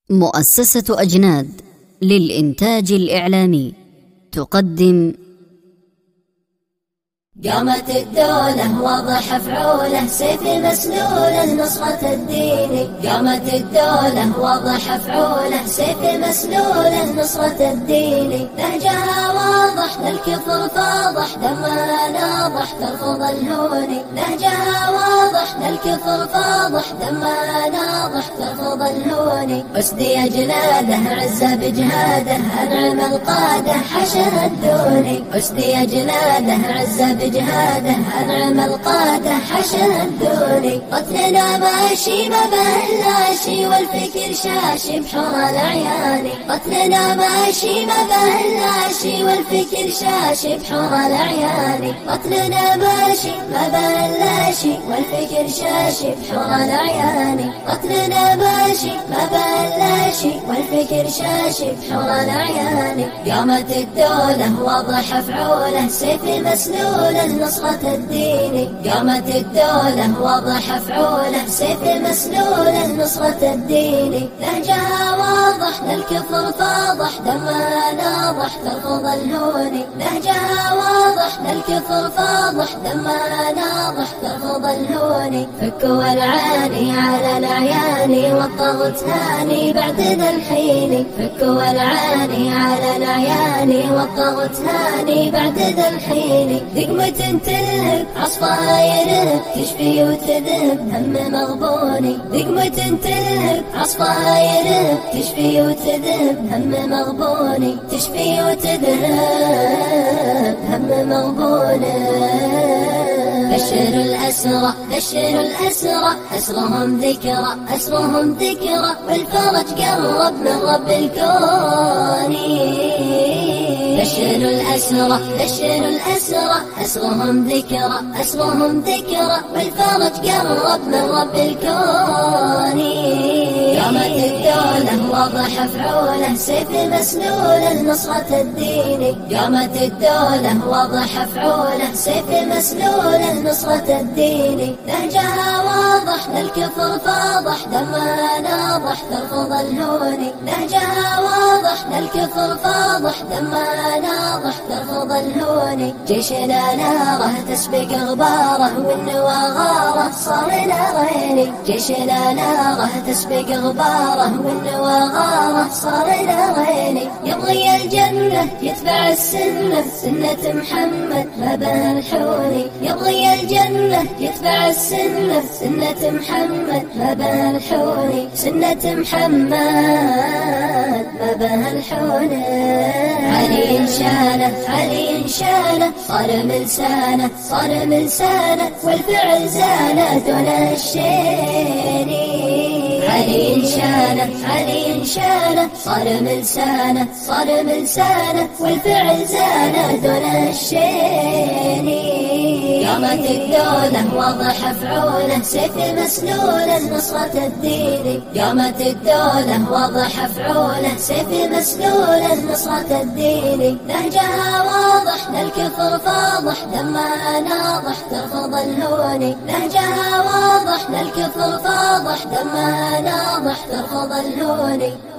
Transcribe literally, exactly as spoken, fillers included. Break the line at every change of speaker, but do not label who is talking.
مؤسسة أجناد للإنتاج الإعلامي تقدم
قامت الدولة واضح فعوله سيف مسلول نصرة الدين. قامت الدولة واضح فعوله سيف مسلول نصرة الدين. نهجها واضح للكفر فاضح دمها ناضح ترفض الهون. نهجها واضح للكفر فاضح دمها ناضح ترفض الهون. أسدي أجناده عزة بجهاده أنعم القادة حشر الدوني. أسدي أجناده عزة بجهاده أنعم القادة حشر الدوني. قتلنا ماشي ما بهلاشي والفكر شاشي بحور الأعياني. قتلنا ماشي ما بهلاشي والفكر شاشي بحور الأعياني. قتلنا ماشي ما بهلاشي والفكر شاشي بحور الأعياني. قتلنا ماشي ما بهلاشي والفكر شاشي بحور الأعياني. قامت الدولة واضح فعوله سيف مسلول نصرة الدين. قامت الدولة واضح فعوله سيف مسلول نصرة الدين. نهجها واضح للكفر فاضح دمها ناضح ترفض الهون. نهجها واضح للكفر فاضح دمها ناضح ترفض الهون. فكوا العاني على الأعيان والطغت هاني بعد ذا الحين. فكوا العاني على الأعيان والطغت هاني بعد ذا الحين. دقمة تلهب عصفاير تشفي وتذهب هم مغبوني. دقمة تلهب عصفاير تشفي وتذهب هم مغبوني. تشفي وتذهب هم مغبوني. بشر الأسرى بشر الأسرى أسرهم ذكرى أسرهم ذكرى والفرج قرب من رب الكون. بشر الأسرى بشر الأسرى أسرهم ذكرى أسرهم ذكرى والفرج قرب من رب الكون. قامت الدولة واضح فعوله سيف مسلول نصرة الدين. قامت الدولة واضح فعوله سيف مسلول نصرة الدين. نهجها واضح للكفر فاضح دمها ناضح ترفض الهون. نهجها واضح للكفر فاضح دمها ناضح ترفض الهون. جيشنا ناره تسبق غباره والنوى غاره صار نارين. جيشنا ناره تسبق غباره والنوى غاره صار نارين. يبغي الجنة يتبع السنة سنة محمد ما بها الحوني. يبغي الجنة يتبع السنة سنة محمد ما بها الحوني. سنة محمد ما بها الحوني. علي شانه علي شانه صار من لسانه صار من لسانه والفعل زانه دون الشيني. علي شانه علي شانه صار من لسانه صار من لسانه والفعل زانه دون الشيني. قامت الدولة واضح فعوله سيف مسلول نصرة الدين. قامت الدولة واضح فعوله سيف مسلول نصرة الدين. نهجها واضح للكفر فاضح دمها ناضح ترفض الهون. نهجها واضح للكفر فاضح دمها ناضح ترفض الهون.